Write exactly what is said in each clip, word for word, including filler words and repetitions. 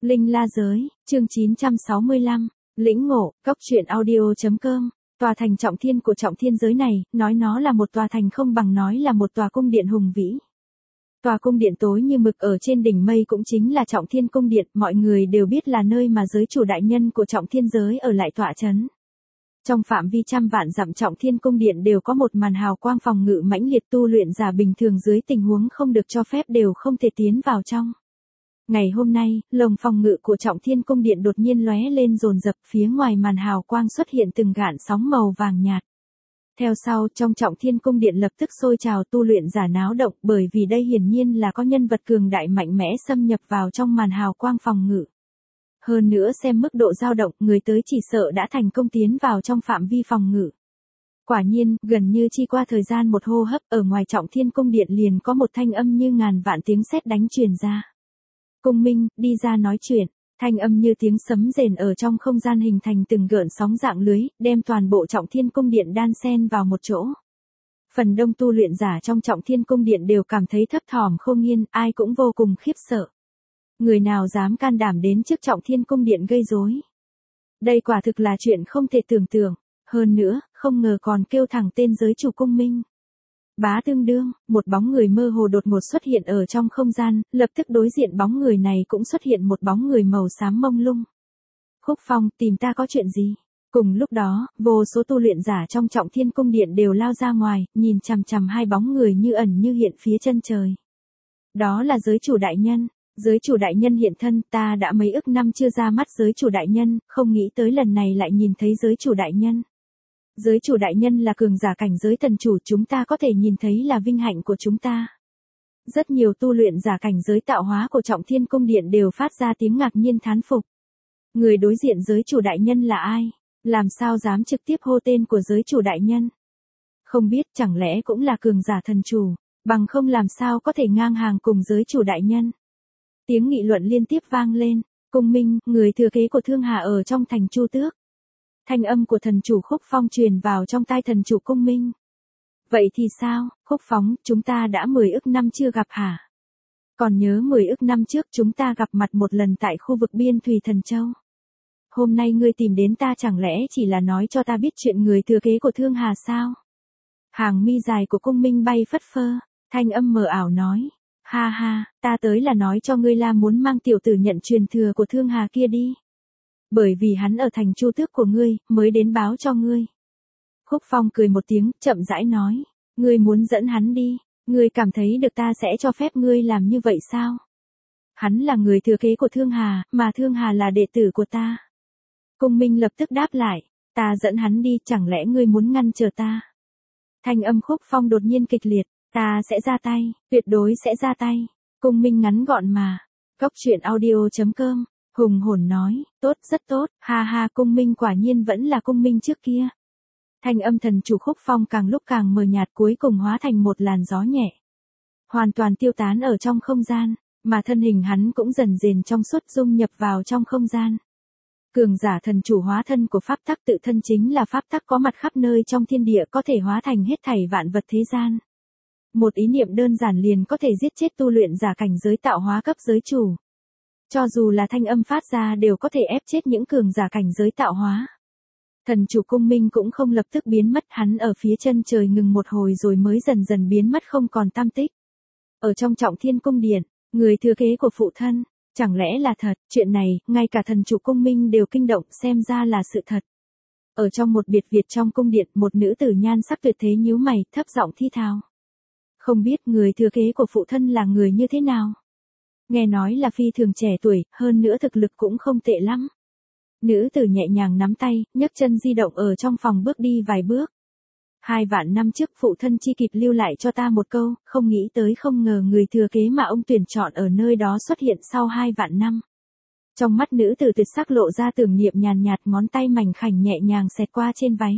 Linh La Giới, chương chín trăm sáu mươi lăm, lĩnh ngộ, góc truyện audio.com. Tòa thành Trọng Thiên của Trọng Thiên giới này, nói nó là một tòa thành không bằng nói là một tòa cung điện hùng vĩ. Tòa cung điện tối như mực ở trên đỉnh mây cũng chính là Trọng Thiên cung điện, mọi người đều biết là nơi mà giới chủ đại nhân của Trọng Thiên giới ở lại tọa trấn. Trong phạm vi trăm vạn dặm Trọng Thiên cung điện đều có một màn hào quang phòng ngự mãnh liệt, tu luyện giả bình thường dưới tình huống không được cho phép đều không thể tiến vào trong. Ngày hôm nay, lồng phòng ngự của Trọng Thiên cung điện đột nhiên lóe lên dồn dập, phía ngoài màn hào quang xuất hiện từng gạn sóng màu vàng nhạt. Theo sau, trong Trọng Thiên cung điện lập tức sôi trào tu luyện giả náo động, bởi vì đây hiển nhiên là có nhân vật cường đại mạnh mẽ xâm nhập vào trong màn hào quang phòng ngự. Hơn nữa xem mức độ dao động, người tới chỉ sợ đã thành công tiến vào trong phạm vi phòng ngự. Quả nhiên, gần như chi qua thời gian một hô hấp, ở ngoài Trọng Thiên cung điện liền có một thanh âm như ngàn vạn tiếng sét đánh truyền ra. Cung Minh, đi ra nói chuyện. Thanh âm như tiếng sấm rền ở trong không gian hình thành từng gợn sóng dạng lưới, đem toàn bộ Trọng Thiên cung điện đan xen vào một chỗ. Phần đông tu luyện giả trong Trọng Thiên cung điện đều cảm thấy thấp thỏm khôn nghiên, ai cũng vô cùng khiếp sợ. Người nào dám can đảm đến trước Trọng Thiên cung điện gây rối? Đây quả thực là chuyện không thể tưởng tượng, hơn nữa, không ngờ còn kêu thẳng tên giới chủ Cung Minh. Bá tương đương, một bóng người mơ hồ đột ngột xuất hiện ở trong không gian, lập tức đối diện bóng người này cũng xuất hiện một bóng người màu xám mông lung. Khúc Phong, tìm ta có chuyện gì? Cùng lúc đó, vô số tu luyện giả trong Trọng Thiên cung điện đều lao ra ngoài, nhìn chằm chằm hai bóng người như ẩn như hiện phía chân trời. Đó là giới chủ đại nhân. Giới chủ đại nhân hiện thân, ta đã mấy ức năm chưa ra mắt giới chủ đại nhân, không nghĩ tới lần này lại nhìn thấy giới chủ đại nhân. Giới chủ đại nhân là cường giả cảnh giới thần chủ, chúng ta có thể nhìn thấy là vinh hạnh của chúng ta. Rất nhiều tu luyện giả cảnh giới tạo hóa của Trọng Thiên cung điện đều phát ra tiếng ngạc nhiên thán phục. Người đối diện giới chủ đại nhân là ai? Làm sao dám trực tiếp hô tên của giới chủ đại nhân? Không biết, chẳng lẽ cũng là cường giả thần chủ, bằng không làm sao có thể ngang hàng cùng giới chủ đại nhân? Tiếng nghị luận liên tiếp vang lên. Cung Minh, người thừa kế của Thương Hà ở trong thành Chu Tước. Thanh âm của thần chủ Khúc Phong truyền vào trong tai thần chủ Cung Minh. Vậy thì sao, Khúc Phong, chúng ta đã mười ức năm chưa gặp hả? Còn nhớ mười ức năm trước chúng ta gặp mặt một lần tại khu vực biên thùy Thần Châu. Hôm nay ngươi tìm đến ta chẳng lẽ chỉ là nói cho ta biết chuyện người thừa kế của Thương Hà sao? Hàng mi dài của Cung Minh bay phất phơ, thanh âm mờ ảo nói. Ha ha, ta tới là nói cho ngươi là muốn mang tiểu tử nhận truyền thừa của Thương Hà kia đi. Bởi vì hắn ở thành Chu Tước của ngươi, mới đến báo cho ngươi. Khúc Phong cười một tiếng, chậm rãi nói. Ngươi muốn dẫn hắn đi, ngươi cảm thấy được ta sẽ cho phép ngươi làm như vậy sao? Hắn là người thừa kế của Thương Hà, mà Thương Hà là đệ tử của ta. Cung Minh lập tức đáp lại. Ta dẫn hắn đi, chẳng lẽ ngươi muốn ngăn trở ta? Thanh âm Khúc Phong đột nhiên kịch liệt. Ta sẽ ra tay, tuyệt đối sẽ ra tay. Cung Minh ngắn gọn mà. Góc truyện audio.com, hùng hồn nói, tốt rất tốt, ha ha. Cung Minh quả nhiên vẫn là Cung Minh trước kia. Thanh âm thần chủ Khúc Phong càng lúc càng mờ nhạt, cuối cùng hóa thành một làn gió nhẹ. Hoàn toàn tiêu tán ở trong không gian, mà thân hình hắn cũng dần dần trong suốt dung nhập vào trong không gian. Cường giả thần chủ hóa thân của pháp tắc tự thân chính là pháp tắc có mặt khắp nơi trong thiên địa, có thể hóa thành hết thảy vạn vật thế gian. Một ý niệm đơn giản liền có thể giết chết tu luyện giả cảnh giới tạo hóa cấp giới chủ. Cho dù là thanh âm phát ra đều có thể ép chết những cường giả cảnh giới tạo hóa. Thần chủ Cung Minh cũng không lập tức biến mất, hắn ở phía chân trời ngừng một hồi rồi mới dần dần biến mất không còn tăm tích. Ở trong Trọng Thiên cung điện, người thừa kế của phụ thân, chẳng lẽ là thật? Chuyện này, ngay cả thần chủ Cung Minh đều kinh động, xem ra là sự thật. Ở trong một biệt viện trong cung điện, một nữ tử nhan sắc tuyệt thế nhíu mày, thấp giọng thi thào. Không biết người thừa kế của phụ thân là người như thế nào? Nghe nói là phi thường trẻ tuổi, hơn nữa thực lực cũng không tệ lắm. Nữ tử nhẹ nhàng nắm tay, nhấc chân di động ở trong phòng bước đi vài bước. Hai vạn năm trước phụ thân chi kịp lưu lại cho ta một câu, không nghĩ tới không ngờ người thừa kế mà ông tuyển chọn ở nơi đó xuất hiện sau hai vạn năm. Trong mắt nữ tử tuyệt sắc lộ ra tưởng niệm nhàn nhạt, ngón tay mảnh khảnh nhẹ nhàng xẹt qua trên váy.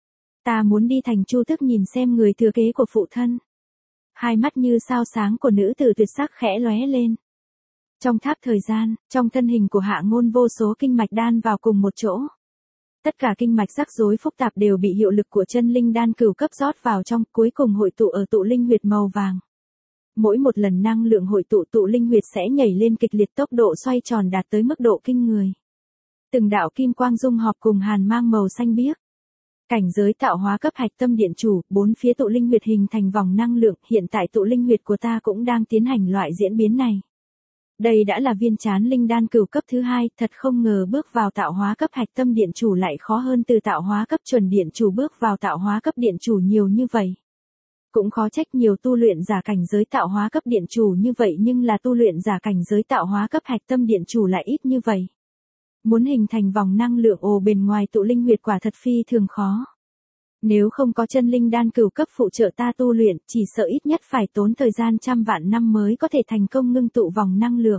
Ta muốn đi thành Chu Tước nhìn xem người thừa kế của phụ thân. Hai mắt như sao sáng của nữ tử tuyệt sắc khẽ lóe lên. Trong tháp thời gian, trong thân hình của Hạ Ngôn vô số kinh mạch đan vào cùng một chỗ. Tất cả kinh mạch rắc rối phức tạp đều bị hiệu lực của chân linh đan cửu cấp rót vào trong, cuối cùng hội tụ ở tụ linh huyệt màu vàng. Mỗi một lần năng lượng hội tụ tụ linh huyệt sẽ nhảy lên kịch liệt, tốc độ xoay tròn đạt tới mức độ kinh người. Từng đạo kim quang dung hợp cùng hàn mang màu xanh biếc. Cảnh giới tạo hóa cấp hạch tâm điện chủ, bốn phía tụ linh huyệt hình thành vòng năng lượng, hiện tại tụ linh huyệt của ta cũng đang tiến hành loại diễn biến này. Đây đã là viên chán linh đan cửu cấp thứ hai, thật không ngờ bước vào tạo hóa cấp hạch tâm điện chủ lại khó hơn từ tạo hóa cấp chuẩn điện chủ bước vào tạo hóa cấp điện chủ nhiều như vậy. Cũng khó trách nhiều tu luyện giả cảnh giới tạo hóa cấp điện chủ như vậy, nhưng là tu luyện giả cảnh giới tạo hóa cấp hạch tâm điện chủ lại ít như vậy. Muốn hình thành vòng năng lượng ồ bên ngoài tụ linh huyệt quả thật phi thường khó. Nếu không có chân linh đan cửu cấp phụ trợ ta tu luyện, chỉ sợ ít nhất phải tốn thời gian trăm vạn năm mới có thể thành công ngưng tụ vòng năng lượng.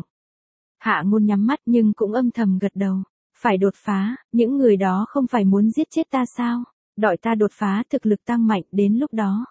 Hạ Ngôn nhắm mắt nhưng cũng âm thầm gật đầu. Phải đột phá, những người đó không phải muốn giết chết ta sao? Đợi ta đột phá thực lực tăng mạnh, đến lúc đó.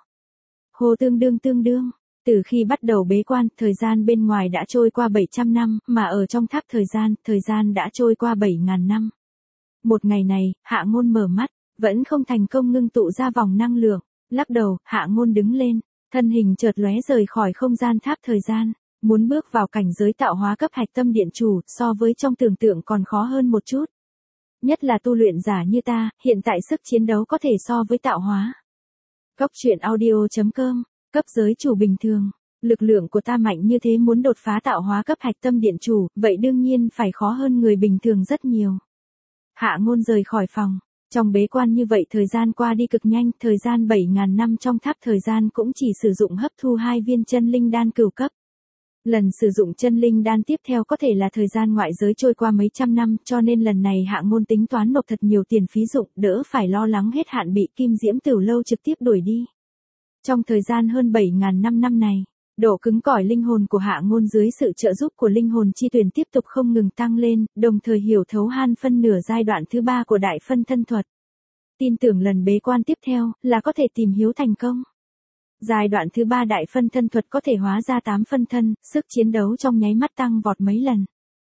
Hồ tương đương tương đương. Từ khi bắt đầu bế quan, thời gian bên ngoài đã trôi qua bảy trăm năm, mà ở trong tháp thời gian, thời gian đã trôi qua bảy nghìn năm. Một ngày này, Hạ Ngôn mở mắt, vẫn không thành công ngưng tụ ra vòng năng lượng. Lắc đầu, Hạ Ngôn đứng lên, thân hình chợt lóe rời khỏi không gian tháp thời gian. Muốn bước vào cảnh giới tạo hóa cấp hạch tâm điện chủ, so với trong tưởng tượng còn khó hơn một chút. Nhất là tu luyện giả như ta, hiện tại sức chiến đấu có thể so với tạo hóa. Góc truyện audio chấm com, cấp giới chủ bình thường. Lực lượng của ta mạnh như thế, muốn đột phá tạo hóa cấp hạch tâm điện chủ, vậy đương nhiên phải khó hơn người bình thường rất nhiều. Hạ Ngôn rời khỏi phòng. Trong bế quan như vậy thời gian qua đi cực nhanh, thời gian bảy nghìn năm trong tháp thời gian cũng chỉ sử dụng hấp thu hai viên chân linh đan cửu cấp. Lần sử dụng chân linh đan tiếp theo có thể là thời gian ngoại giới trôi qua mấy trăm năm, cho nên lần này Hạ Ngôn tính toán nộp thật nhiều tiền phí dụng, đỡ phải lo lắng hết hạn bị Kim Diễm Tửu Lâu trực tiếp đuổi đi. Trong thời gian hơn bảy nghìn năm năm này, độ cứng cỏi linh hồn của Hạ Ngôn dưới sự trợ giúp của linh hồn chi tuyển tiếp tục không ngừng tăng lên, đồng thời hiểu thấu han phân nửa giai đoạn thứ ba của đại phân thân thuật. Tin tưởng lần bế quan tiếp theo là có thể tìm hiểu thành công. Giai đoạn thứ ba đại phân thân thuật có thể hóa ra tám phân thân, sức chiến đấu trong nháy mắt tăng vọt mấy lần.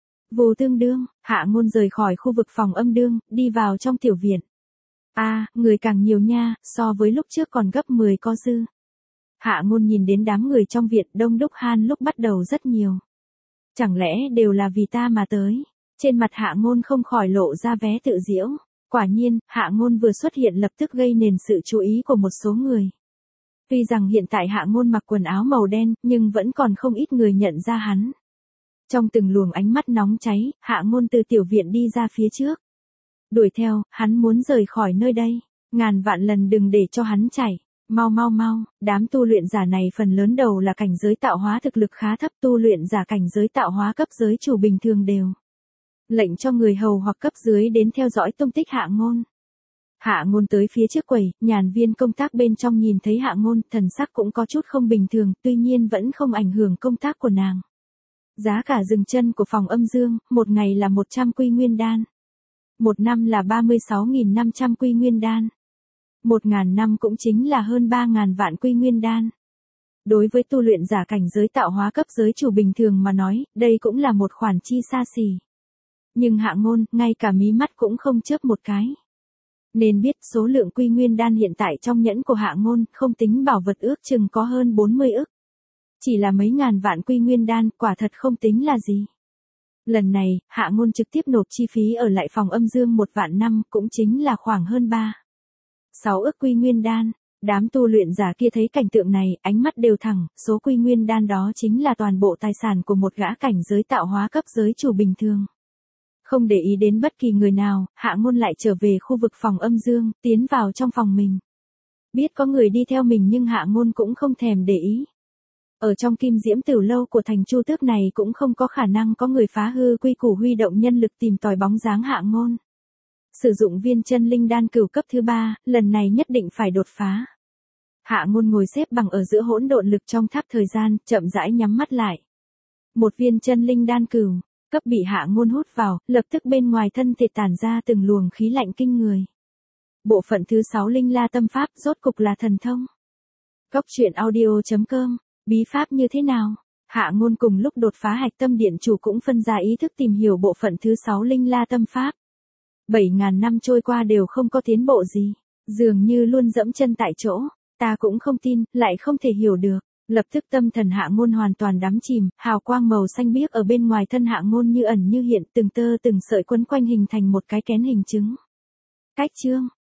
Vù tương đương, Hạ Ngôn rời khỏi khu vực phòng âm đương, đi vào trong tiểu viện. A, à, người càng nhiều nha, so với lúc trước còn gấp mười có dư. Hạ Ngôn nhìn đến đám người trong viện đông đúc han lúc bắt đầu rất nhiều. Chẳng lẽ đều là vì ta mà tới? Trên mặt Hạ Ngôn không khỏi lộ ra vé tự giễu. Quả nhiên, Hạ Ngôn vừa xuất hiện lập tức gây nền sự chú ý của một số người. Tuy rằng hiện tại Hạ Ngôn mặc quần áo màu đen, nhưng vẫn còn không ít người nhận ra hắn. Trong từng luồng ánh mắt nóng cháy, Hạ Ngôn từ tiểu viện đi ra phía trước. Đuổi theo, hắn muốn rời khỏi nơi đây. Ngàn vạn lần đừng để cho hắn chạy. Mau mau mau, đám tu luyện giả này phần lớn đầu là cảnh giới tạo hóa thực lực khá thấp, tu luyện giả cảnh giới tạo hóa cấp giới chủ bình thường đều. Lệnh cho người hầu hoặc cấp dưới đến theo dõi tung tích Hạ Ngôn. Hạ Ngôn tới phía trước quầy, nhàn viên công tác bên trong nhìn thấy Hạ Ngôn, thần sắc cũng có chút không bình thường, tuy nhiên vẫn không ảnh hưởng công tác của nàng. Giá cả dừng chân của phòng âm dương, một ngày là một trăm quy nguyên đan. Một năm là ba mươi sáu nghìn năm trăm quy nguyên đan. Một ngàn năm cũng chính là hơn ba ngàn vạn quy nguyên đan. Đối với tu luyện giả cảnh giới tạo hóa cấp giới chủ bình thường mà nói, đây cũng là một khoản chi xa xỉ. Nhưng Hạ Ngôn, ngay cả mí mắt cũng không chớp một cái. Nên biết số lượng quy nguyên đan hiện tại trong nhẫn của Hạ Ngôn, không tính bảo vật ước chừng có hơn bốn mươi ức. Chỉ là mấy ngàn vạn quy nguyên đan, quả thật không tính là gì. Lần này, Hạ Ngôn trực tiếp nộp chi phí ở lại phòng âm dương một vạn năm, cũng chính là khoảng hơn ba. sáu ức quy nguyên đan. Đám tu luyện giả kia thấy cảnh tượng này, ánh mắt đều thẳng, số quy nguyên đan đó chính là toàn bộ tài sản của một gã cảnh giới tạo hóa cấp giới chủ bình thường. Không để ý đến bất kỳ người nào, Hạ Ngôn lại trở về khu vực phòng âm dương, tiến vào trong phòng mình. Biết có người đi theo mình nhưng Hạ Ngôn cũng không thèm để ý. Ở trong Kim Diễm Tửu Lâu của thành Chu Tước này cũng không có khả năng có người phá hư quy củ huy động nhân lực tìm tòi bóng dáng Hạ Ngôn. Sử dụng viên chân linh đan cửu cấp thứ ba, lần này nhất định phải đột phá. Hạ Ngôn ngồi xếp bằng ở giữa hỗn độn lực trong tháp thời gian, chậm rãi nhắm mắt lại. Một viên chân linh đan cửu cấp bị Hạ Ngôn hút vào, lập tức bên ngoài thân thể tản ra từng luồng khí lạnh kinh người. Bộ phận thứ sáu Linh La Tâm Pháp rốt cục là thần thông. Góc truyện audio chấm com, bí pháp như thế nào? Hạ Ngôn cùng lúc đột phá hạch tâm điện chủ cũng phân ra ý thức tìm hiểu bộ phận thứ sáu Linh La Tâm Pháp. Bảy ngàn năm trôi qua đều không có tiến bộ gì, dường như luôn dẫm chân tại chỗ, ta cũng không tin, lại không thể hiểu được. Lập tức tâm thần Hạ Ngôn hoàn toàn đắm chìm, hào quang màu xanh biếc ở bên ngoài thân Hạ Ngôn như ẩn như hiện, từng tơ từng sợi quấn quanh hình thành một cái kén hình trứng. Cách chương